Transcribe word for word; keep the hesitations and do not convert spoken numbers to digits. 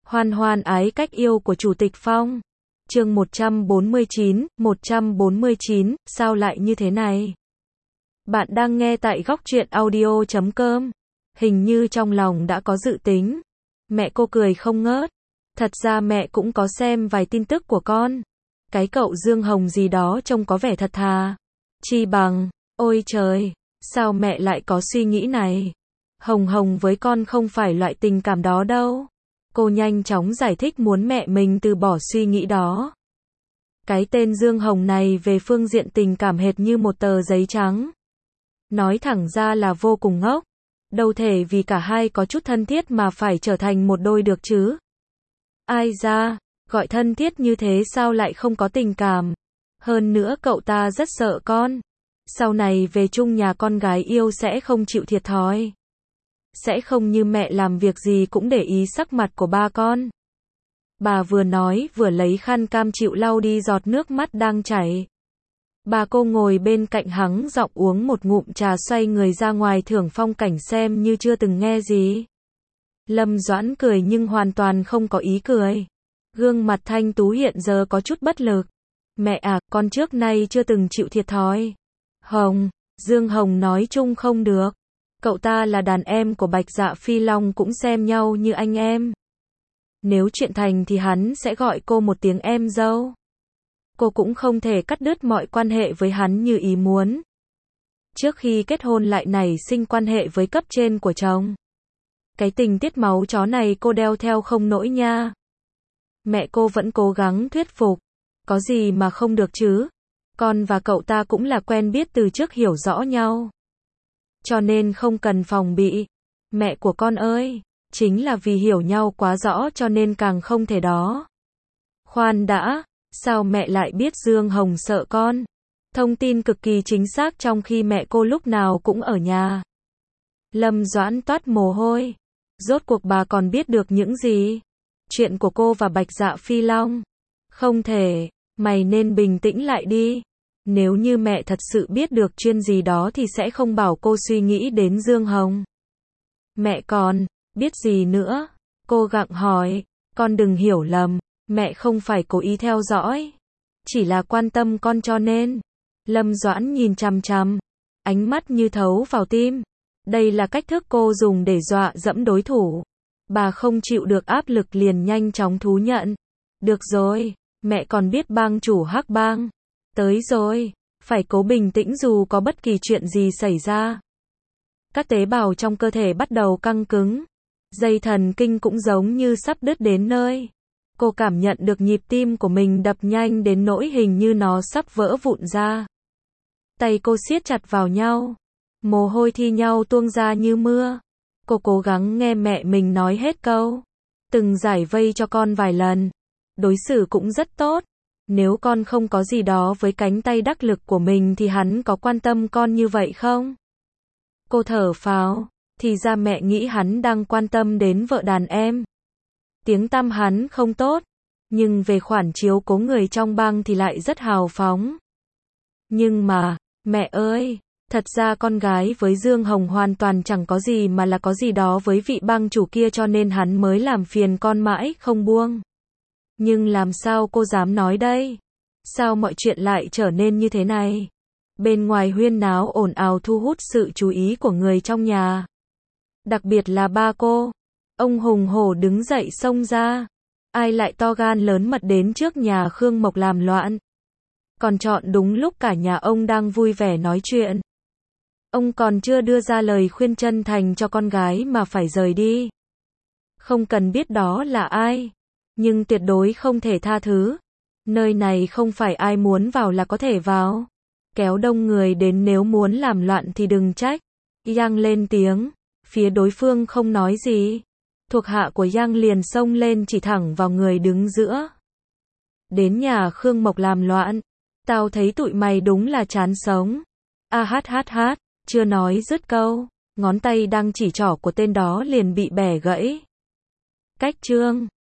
Hoan hoan ái cách yêu của Chủ tịch Phong. Chương một trăm bốn mươi chín, một trăm bốn mươi chín, sao lại như thế này? Bạn đang nghe tại góc truyện audio chấm com. Hình như trong lòng đã có dự tính. Mẹ cô cười không ngớt. Thật ra mẹ cũng có xem vài tin tức của con. Cái cậu Dương Hồng gì đó trông có vẻ thật thà. Chi bằng, ôi trời, sao mẹ lại có suy nghĩ này? Hồng Hồng với con không phải loại tình cảm đó đâu. Cô nhanh chóng giải thích muốn mẹ mình từ bỏ suy nghĩ đó. Cái tên Dương Hồng này về phương diện tình cảm hệt như một tờ giấy trắng. Nói thẳng ra là vô cùng ngốc. Đâu thể vì cả hai có chút thân thiết mà phải trở thành một đôi được chứ. Ai ra, gọi thân thiết như thế sao lại không có tình cảm. Hơn nữa cậu ta rất sợ con. Sau này về chung nhà con gái yêu sẽ không chịu thiệt thòi. Sẽ không như mẹ làm việc gì cũng để ý sắc mặt của ba con. Bà vừa nói vừa lấy khăn cam chịu lau đi giọt nước mắt đang chảy. Bà cô ngồi bên cạnh hắng giọng uống một ngụm trà xoay người ra ngoài thưởng phong cảnh xem như chưa từng nghe gì. Lâm Doãn cười nhưng hoàn toàn không có ý cười. Gương mặt thanh tú hiện giờ có chút bất lực. Mẹ à, con trước nay chưa từng chịu thiệt thòi. Hồng, Dương Hồng nói chung không được. Cậu ta là đàn em của Bạch Dạ Phi Long cũng xem nhau như anh em. Nếu chuyện thành thì hắn sẽ gọi cô một tiếng em dâu. Cô cũng không thể cắt đứt mọi quan hệ với hắn như ý muốn. Trước khi kết hôn lại nảy sinh quan hệ với cấp trên của chồng. Cái tình tiết máu chó này cô đeo theo không nổi nha. Mẹ cô vẫn cố gắng thuyết phục. Có gì mà không được chứ. Con và cậu ta cũng là quen biết từ trước hiểu rõ nhau. Cho nên không cần phòng bị. Mẹ của con ơi, chính là vì hiểu nhau quá rõ cho nên càng không thể đó. Khoan đã, sao mẹ lại biết Dương Hồng sợ con? Thông tin cực kỳ chính xác trong khi mẹ cô lúc nào cũng ở nhà. Lâm Doãn toát mồ hôi. Rốt cuộc bà còn biết được những gì? Chuyện của cô và Bạch Dạ Phi Long. Không thể, mày nên bình tĩnh lại đi. Nếu như mẹ thật sự biết được chuyện gì đó thì sẽ không bảo cô suy nghĩ đến Dương Hồng. Mẹ còn, biết gì nữa? Cô gặng hỏi, con đừng hiểu lầm, mẹ không phải cố ý theo dõi. Chỉ là quan tâm con cho nên. Lâm Doãn nhìn chằm chằm, ánh mắt như thấu vào tim. Đây là cách thức cô dùng để dọa dẫm đối thủ. Bà không chịu được áp lực liền nhanh chóng thú nhận. Được rồi, mẹ còn biết bang chủ Hắc Bang. Tới rồi, phải cố bình tĩnh dù có bất kỳ chuyện gì xảy ra. Các tế bào trong cơ thể bắt đầu căng cứng. Dây thần kinh cũng giống như sắp đứt đến nơi. Cô cảm nhận được nhịp tim của mình đập nhanh đến nỗi hình như nó sắp vỡ vụn ra. Tay cô siết chặt vào nhau. Mồ hôi thi nhau tuôn ra như mưa. Cô cố gắng nghe mẹ mình nói hết câu. Từng giải vây cho con vài lần. Đối xử cũng rất tốt. Nếu con không có gì đó với cánh tay đắc lực của mình thì hắn có quan tâm con như vậy không? Cô thở phào, thì ra mẹ nghĩ hắn đang quan tâm đến vợ đàn em. Tiếng tăm hắn không tốt, nhưng về khoản chiếu cố người trong bang thì lại rất hào phóng. Nhưng mà, mẹ ơi, thật ra con gái với Dương Hồng hoàn toàn chẳng có gì mà là có gì đó với vị bang chủ kia cho nên hắn mới làm phiền con mãi không buông. Nhưng làm sao cô dám nói đây? Sao mọi chuyện lại trở nên như thế này? Bên ngoài huyên náo ồn ào thu hút sự chú ý của người trong nhà. Đặc biệt là ba cô. Ông hùng hổ đứng dậy xông ra. Ai lại to gan lớn mật đến trước nhà Khương Mộc làm loạn? Còn chọn đúng lúc cả nhà ông đang vui vẻ nói chuyện. Ông còn chưa đưa ra lời khuyên chân thành cho con gái mà phải rời đi. Không cần biết đó là ai. Nhưng tuyệt đối không thể tha thứ. Nơi này không phải ai muốn vào là có thể vào. Kéo đông người đến nếu muốn làm loạn thì đừng trách. Yang lên tiếng. Phía đối phương không nói gì. Thuộc hạ của Yang liền xông lên chỉ thẳng vào người đứng giữa. Đến nhà Khương Mộc làm loạn. Tao thấy tụi mày đúng là chán sống. A hát hát hát. Chưa nói dứt câu. Ngón tay đang chỉ trỏ của tên đó liền bị bẻ gãy. Cách chương.